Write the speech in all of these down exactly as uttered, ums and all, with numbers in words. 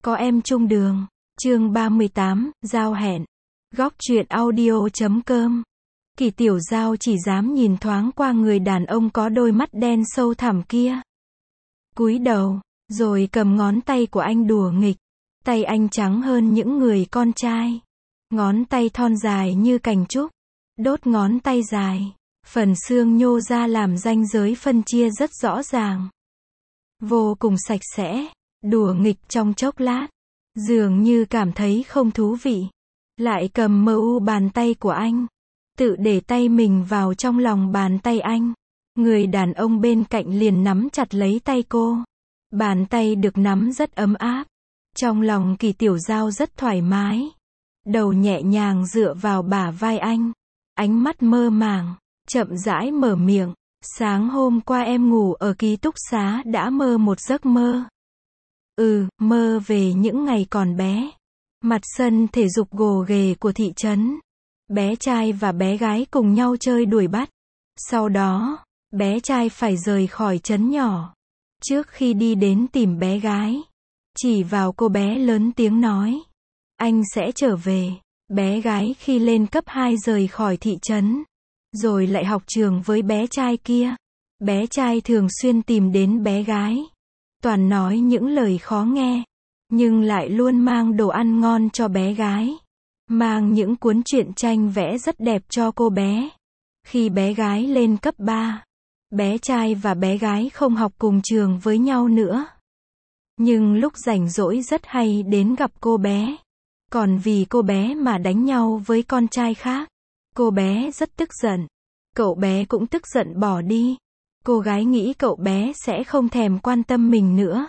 Có em chung đường. Chương ba mươi tám, giao hẹn. Góc truyện audio chấm com. Kỳ Tiểu Giao chỉ dám nhìn thoáng qua người đàn ông có đôi mắt đen sâu thẳm kia. Cúi đầu, rồi cầm ngón tay của anh đùa nghịch. Tay anh trắng hơn những người con trai. Ngón tay thon dài như cành trúc. Đốt ngón tay dài. Phần xương nhô ra làm ranh giới phân chia rất rõ ràng. Vô cùng sạch sẽ. Đùa nghịch trong chốc lát. Dường như cảm thấy không thú vị. Lại cầm mờ u bàn tay của anh. Tự để tay mình vào trong lòng bàn tay anh. Người đàn ông bên cạnh liền nắm chặt lấy tay cô. Bàn tay được nắm rất ấm áp. Trong lòng Kỳ Tiểu Giao rất thoải mái. Đầu nhẹ nhàng dựa vào bả vai anh. Ánh mắt mơ màng, chậm rãi mở miệng. Sáng hôm qua em ngủ ở ký túc xá đã mơ một giấc mơ. Ừ, mơ về những ngày còn bé. Mặt sân thể dục gồ ghề của thị trấn. Bé trai và bé gái cùng nhau chơi đuổi bắt. Sau đó, bé trai phải rời khỏi trấn nhỏ. Trước khi đi đến tìm bé gái, chỉ vào cô bé lớn tiếng nói. Anh sẽ trở về. Bé gái khi lên cấp hai rời khỏi thị trấn. Rồi lại học trường với bé trai kia. Bé trai thường xuyên tìm đến bé gái. Toàn nói những lời khó nghe. Nhưng lại luôn mang đồ ăn ngon cho bé gái. Mang những cuốn truyện tranh vẽ rất đẹp cho cô bé. Khi bé gái lên cấp ba, bé trai và bé gái không học cùng trường với nhau nữa. Nhưng lúc rảnh rỗi rất hay đến gặp cô bé. Còn vì cô bé mà đánh nhau với con trai khác. Cô bé rất tức giận. Cậu bé cũng tức giận bỏ đi. Cô gái nghĩ cậu bé sẽ không thèm quan tâm mình nữa.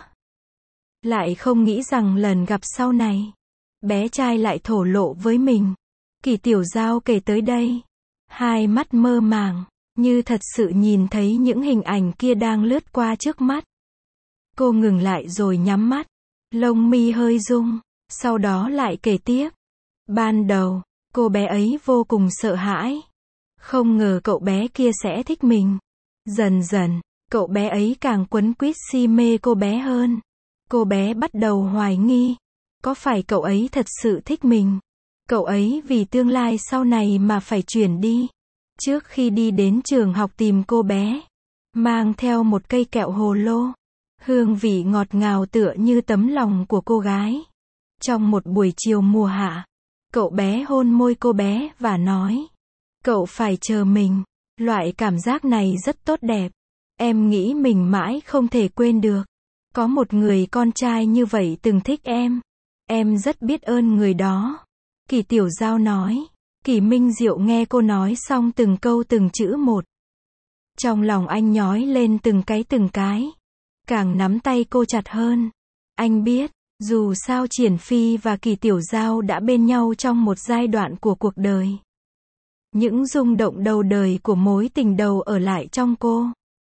Lại không nghĩ rằng lần gặp sau này, bé trai lại thổ lộ với mình. Kỳ Tiểu Giao kể tới đây. Hai mắt mơ màng, như thật sự nhìn thấy những hình ảnh kia đang lướt qua trước mắt. Cô ngừng lại rồi nhắm mắt. Lông mi hơi rung. Sau đó lại kể tiếp. Ban đầu, cô bé ấy vô cùng sợ hãi. Không ngờ cậu bé kia sẽ thích mình. Dần dần, cậu bé ấy càng quấn quýt si mê cô bé hơn. Cô bé bắt đầu hoài nghi. Có phải cậu ấy thật sự thích mình? Cậu ấy vì tương lai sau này mà phải chuyển đi. Trước khi đi đến trường học tìm cô bé, mang theo một cây kẹo hồ lô. Hương vị ngọt ngào tựa như tấm lòng của cô gái. Trong một buổi chiều mùa hạ, cậu bé hôn môi cô bé và nói. Cậu phải chờ mình. Loại cảm giác này rất tốt đẹp. Em nghĩ mình mãi không thể quên được. Có một người con trai như vậy từng thích em. Em rất biết ơn người đó. Kỳ Tiểu Giao nói. Kỳ Minh Diệu nghe cô nói xong từng câu từng chữ một. Trong lòng anh nhói lên từng cái từng cái. Càng nắm tay cô chặt hơn. Anh biết, dù sao Triển Phi và Kỳ Tiểu Giao đã bên nhau trong một giai đoạn của cuộc đời. Những rung động đầu đời của mối tình đầu ở lại trong cô.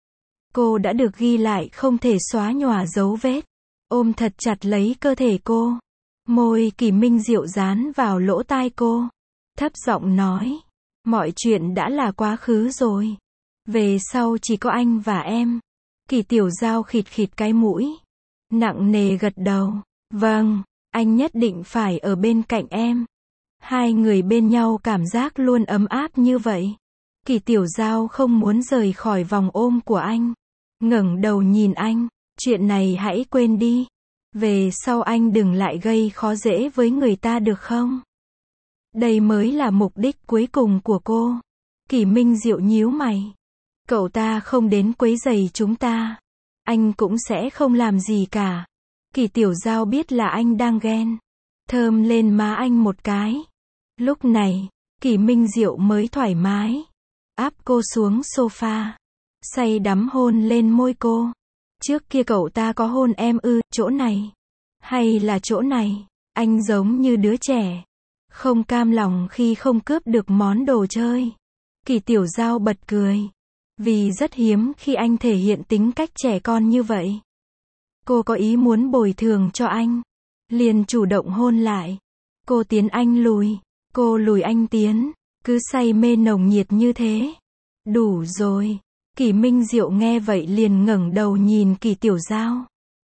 Cô đã được ghi lại không thể xóa nhòa dấu vết. Ôm thật chặt lấy cơ thể cô. Môi Kỳ Minh Diệu dán vào lỗ tai cô. Thấp giọng nói. Mọi chuyện đã là quá khứ rồi. Về sau chỉ có anh và em. Kỳ Tiểu Giao khịt khịt cái mũi. Nặng nề gật đầu. Vâng, anh nhất định phải ở bên cạnh em. Hai người bên nhau cảm giác luôn ấm áp như vậy. Kỳ Tiểu Giao không muốn rời khỏi vòng ôm của anh. Ngẩng đầu nhìn anh. Chuyện này hãy quên đi. Về sau anh đừng lại gây khó dễ với người ta được không? Đây mới là mục đích cuối cùng của cô. Kỳ Minh Diệu nhíu mày. Cậu ta không đến quấy rầy chúng ta. Anh cũng sẽ không làm gì cả. Kỳ Tiểu Giao biết là anh đang ghen. Thơm lên má anh một cái. Lúc này, Kỳ Minh Diệu mới thoải mái. Áp cô xuống sofa. Say đắm hôn lên môi cô. Trước kia cậu ta có hôn em ư, chỗ này. Hay là chỗ này. Anh giống như đứa trẻ. Không cam lòng khi không cướp được món đồ chơi. Kỳ Tiểu Giao bật cười. Vì rất hiếm khi anh thể hiện tính cách trẻ con như vậy. Cô có ý muốn bồi thường cho anh. Liền chủ động hôn lại. Cô tiến anh lùi. Cô lùi anh tiến. Cứ say mê nồng nhiệt như thế. Đủ rồi. Kỳ Minh Diệu nghe vậy liền ngẩng đầu nhìn Kỳ Tiểu Giao.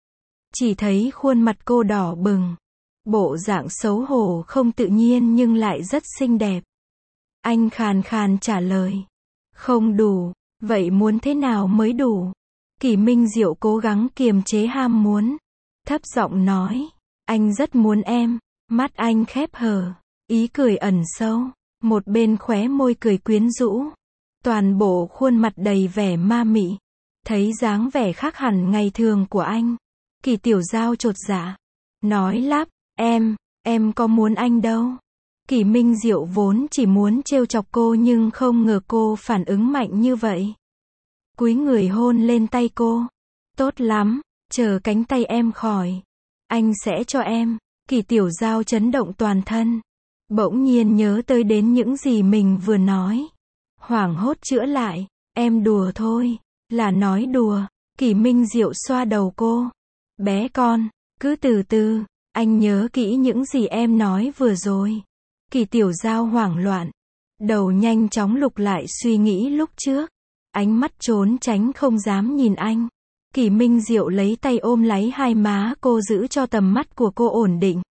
Chỉ thấy khuôn mặt cô đỏ bừng. Bộ dạng xấu hổ không tự nhiên nhưng lại rất xinh đẹp. Anh khàn khàn trả lời. Không đủ, vậy muốn thế nào mới đủ? Kỷ Minh Diệu cố gắng kiềm chế ham muốn. Thấp giọng nói. Anh rất muốn em. Mắt anh khép hờ. Ý cười ẩn sâu. Một bên khóe môi cười quyến rũ. Toàn bộ khuôn mặt đầy vẻ ma mị. Thấy dáng vẻ khác hẳn ngày thường của anh. Kỳ Tiểu Giao chột dạ. Nói lắp. Em, em có muốn anh đâu. Kỷ Minh Diệu vốn chỉ muốn trêu chọc cô nhưng không ngờ cô phản ứng mạnh như vậy. Cúi người hôn lên tay cô. Tốt lắm, chờ cánh tay em khỏi. Anh sẽ cho em. Kỳ Tiểu Giao chấn động toàn thân. Bỗng nhiên nhớ tới đến những gì mình vừa nói. Hoảng hốt chữa lại. Em đùa thôi. Là nói đùa. Kỷ Minh Diệu xoa đầu cô. Bé con, cứ từ từ. Anh nhớ kỹ những gì em nói vừa rồi. Kỳ Tiểu Giao hoảng loạn. Đầu nhanh chóng lục lại suy nghĩ lúc trước. Ánh mắt trốn tránh không dám nhìn anh. Kỷ Minh Diệu lấy tay ôm lấy hai má cô giữ cho tầm mắt của cô ổn định.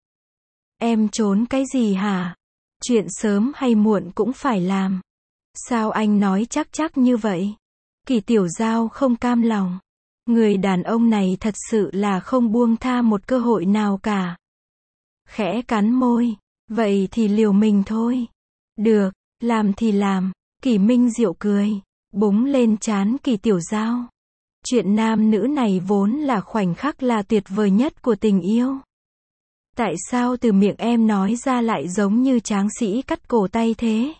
Em trốn cái gì hả? Chuyện sớm hay muộn cũng phải làm. Sao anh nói chắc chắc như vậy? Kỳ Tiểu Giao không cam lòng. Người đàn ông này thật sự là không buông tha một cơ hội nào cả. Khẽ cắn môi. Vậy thì liều mình thôi. Được, làm thì làm. Kỷ Minh Diệu cười. Búng lên trán Kỳ Tiểu Giao. Chuyện nam nữ này vốn là khoảnh khắc là tuyệt vời nhất của tình yêu. Tại sao từ miệng em nói ra lại giống như tráng sĩ cắt cổ tay thế?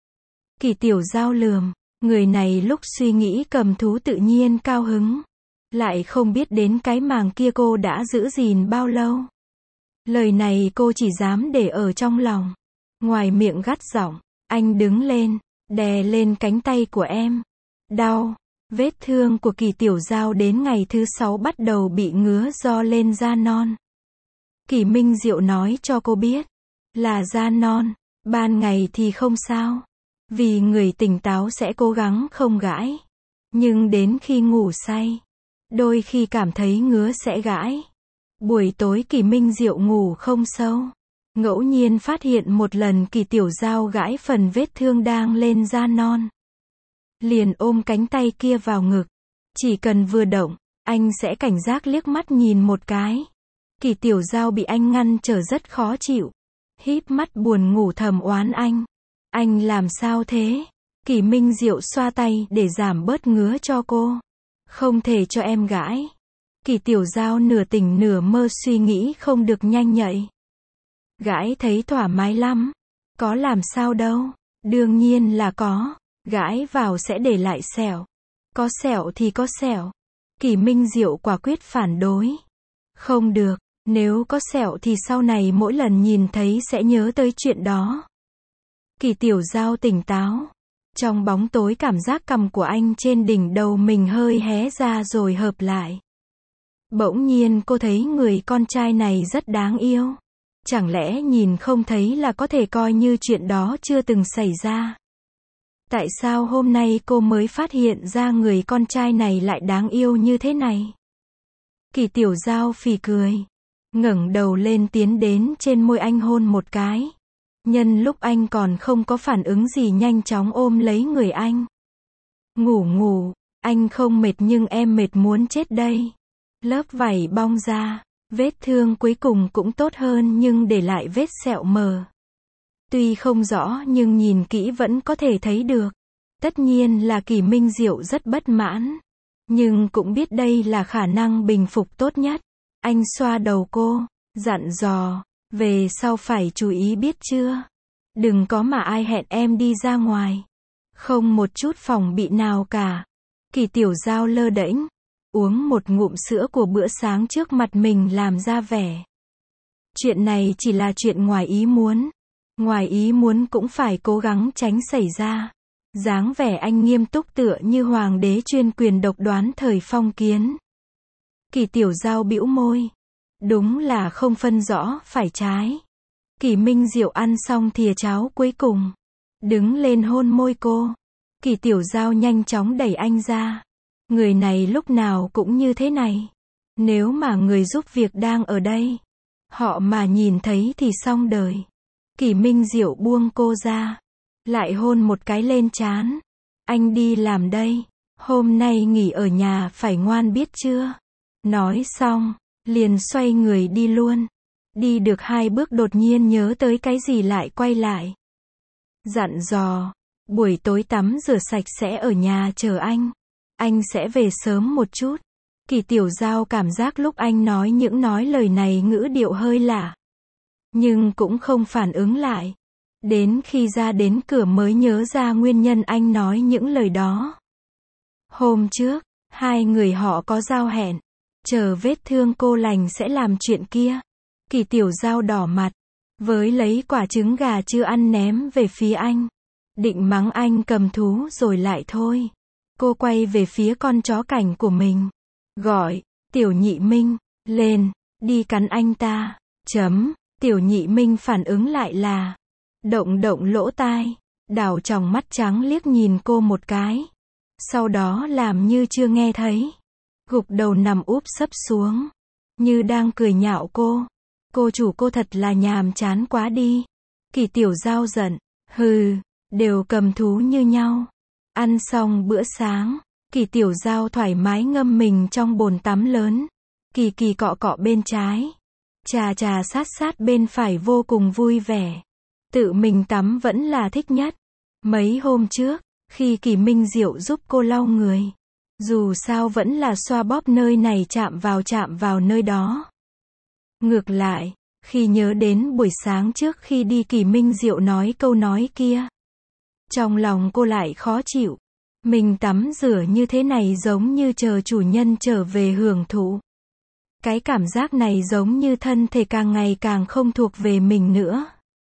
Kỳ Tiểu Giao lườm. Người này lúc suy nghĩ cầm thú tự nhiên cao hứng. Lại không biết đến cái màng kia cô đã giữ gìn bao lâu. Lời này cô chỉ dám để ở trong lòng. Ngoài miệng gắt giọng. Anh đứng lên. Đè lên cánh tay của em. Đau. Vết thương của Kỳ Tiểu Giao đến ngày thứ sáu bắt đầu bị ngứa do lên da non. Kỷ Minh Diệu nói cho cô biết. Là da non. Ban ngày thì không sao. Vì người tỉnh táo sẽ cố gắng không gãi. Nhưng đến khi ngủ say. Đôi khi cảm thấy ngứa sẽ gãi. Buổi tối Kỷ Minh Diệu ngủ không sâu. Ngẫu nhiên phát hiện một lần Kỳ Tiểu Giao gãi phần vết thương đang lên da non. Liền ôm cánh tay kia vào ngực. Chỉ cần vừa động, anh sẽ cảnh giác liếc mắt nhìn một cái. Kỳ Tiểu Giao bị anh ngăn trở rất khó chịu. Híp mắt buồn ngủ thầm oán anh. Anh làm sao thế? Kỷ Minh Diệu xoa tay để giảm bớt ngứa cho cô. Không thể cho em gãi. Kỳ Tiểu Giao nửa tỉnh nửa mơ suy nghĩ không được nhanh nhạy. Gãi thấy thoải mái lắm. Có làm sao đâu. Đương nhiên là có. Gãi vào sẽ để lại sẹo. Có sẹo thì có sẹo. Kỷ Minh Diệu quả quyết phản đối. Không được. Nếu có sẹo thì sau này mỗi lần nhìn thấy sẽ nhớ tới chuyện đó. Kỳ Tiểu Giao tỉnh táo. Trong bóng tối cảm giác cằm của anh trên đỉnh đầu mình hơi hé ra rồi hợp lại. Bỗng nhiên cô thấy người con trai này rất đáng yêu. Chẳng lẽ nhìn không thấy là có thể coi như chuyện đó chưa từng xảy ra? Tại sao hôm nay cô mới phát hiện ra người con trai này lại đáng yêu như thế này? Kỳ Tiểu Giao phì cười. Ngẩng đầu lên tiến đến trên môi anh hôn một cái. Nhân lúc anh còn không có phản ứng gì nhanh chóng ôm lấy người anh. Ngủ ngủ, anh không mệt nhưng em mệt muốn chết đây. Lớp vảy bong ra, vết thương cuối cùng cũng tốt hơn nhưng để lại vết sẹo mờ. Tuy không rõ nhưng nhìn kỹ vẫn có thể thấy được. Tất nhiên là Kỷ Minh Diệu rất bất mãn. Nhưng cũng biết đây là khả năng bình phục tốt nhất. Anh xoa đầu cô, dặn dò, về sau phải chú ý biết chưa? Đừng có mà ai hẹn em đi ra ngoài. Không một chút phòng bị nào cả. Kỳ Tiểu Giao lơ đễnh, uống một ngụm sữa của bữa sáng trước mặt mình làm ra vẻ. Chuyện này chỉ là chuyện ngoài ý muốn. Ngoài ý muốn cũng phải cố gắng tránh xảy ra. Dáng vẻ anh nghiêm túc tựa như hoàng đế chuyên quyền độc đoán thời phong kiến. Kỳ Tiểu Giao bĩu môi. Đúng là không phân rõ phải trái. Kỷ Minh Diệu ăn xong thìa cháo cuối cùng. Đứng lên hôn môi cô. Kỳ Tiểu Giao nhanh chóng đẩy anh ra. Người này lúc nào cũng như thế này. Nếu mà người giúp việc đang ở đây, họ mà nhìn thấy thì xong đời. Kỷ Minh Diệu buông cô ra, lại hôn một cái lên trán. Anh đi làm đây, hôm nay nghỉ ở nhà phải ngoan biết chưa? Nói xong, liền xoay người đi luôn. Đi được hai bước đột nhiên nhớ tới cái gì lại quay lại. Dặn dò, buổi tối tắm rửa sạch sẽ ở nhà chờ anh. Anh sẽ về sớm một chút. Kỳ Tiểu Giao cảm giác lúc anh nói những nói lời này ngữ điệu hơi lạ. Nhưng cũng không phản ứng lại. Đến khi ra đến cửa mới nhớ ra nguyên nhân anh nói những lời đó. Hôm trước, hai người họ có giao hẹn. Chờ vết thương cô lành sẽ làm chuyện kia. Kỳ Tiểu Giao đỏ mặt, với lấy quả trứng gà chưa ăn ném về phía anh. Định mắng anh cầm thú rồi lại thôi. Cô quay về phía con chó cảnh của mình. Gọi, Tiểu Nhị Minh, lên, đi cắn anh ta. Chấm, Tiểu Nhị Minh phản ứng lại là, động động lỗ tai, đảo tròng mắt trắng liếc nhìn cô một cái. Sau đó làm như chưa nghe thấy. Gục đầu nằm úp sấp xuống. Như đang cười nhạo cô. Cô chủ cô thật là nhàm chán quá đi. Kỳ Tiểu Giao giận. Hừ, đều cầm thú như nhau. Ăn xong bữa sáng, Kỳ Tiểu Giao thoải mái ngâm mình trong bồn tắm lớn. Kỳ Kỳ cọ cọ bên trái. Trà trà sát sát bên phải vô cùng vui vẻ. Tự mình tắm vẫn là thích nhất. Mấy hôm trước, khi Kỷ Minh Diệu giúp cô lau người. Dù sao vẫn là xoa bóp nơi này chạm vào chạm vào nơi đó. Ngược lại, khi nhớ đến buổi sáng trước khi đi Kỷ Minh Diệu nói câu nói kia. Trong lòng cô lại khó chịu. Mình tắm rửa như thế này giống như chờ chủ nhân trở về hưởng thụ. Cái cảm giác này giống như thân thể càng ngày càng không thuộc về mình nữa.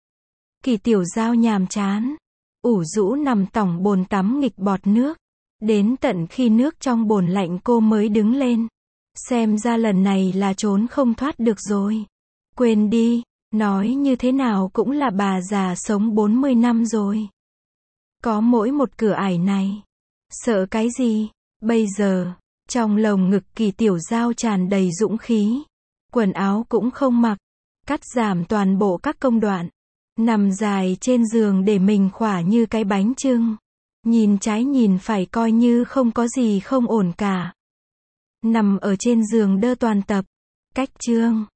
Kỳ Tiểu Giao nhàm chán, ủ rũ nằm tỏng bồn tắm nghịch bọt nước. Đến tận khi nước trong bồn lạnh cô mới đứng lên. Xem ra lần này là trốn không thoát được rồi. Quên đi, nói như thế nào cũng là bà già sống bốn mươi năm rồi. Có mỗi một cửa ải này. Sợ cái gì? Bây giờ, trong lồng ngực Kỳ Tiểu Giao tràn đầy dũng khí. Quần áo cũng không mặc. Cắt giảm toàn bộ các công đoạn. Nằm dài trên giường để mình khỏa như cái bánh chưng. Nhìn trái nhìn phải coi như không có gì không ổn cả. Nằm ở trên giường đơ toàn tập. Cách chương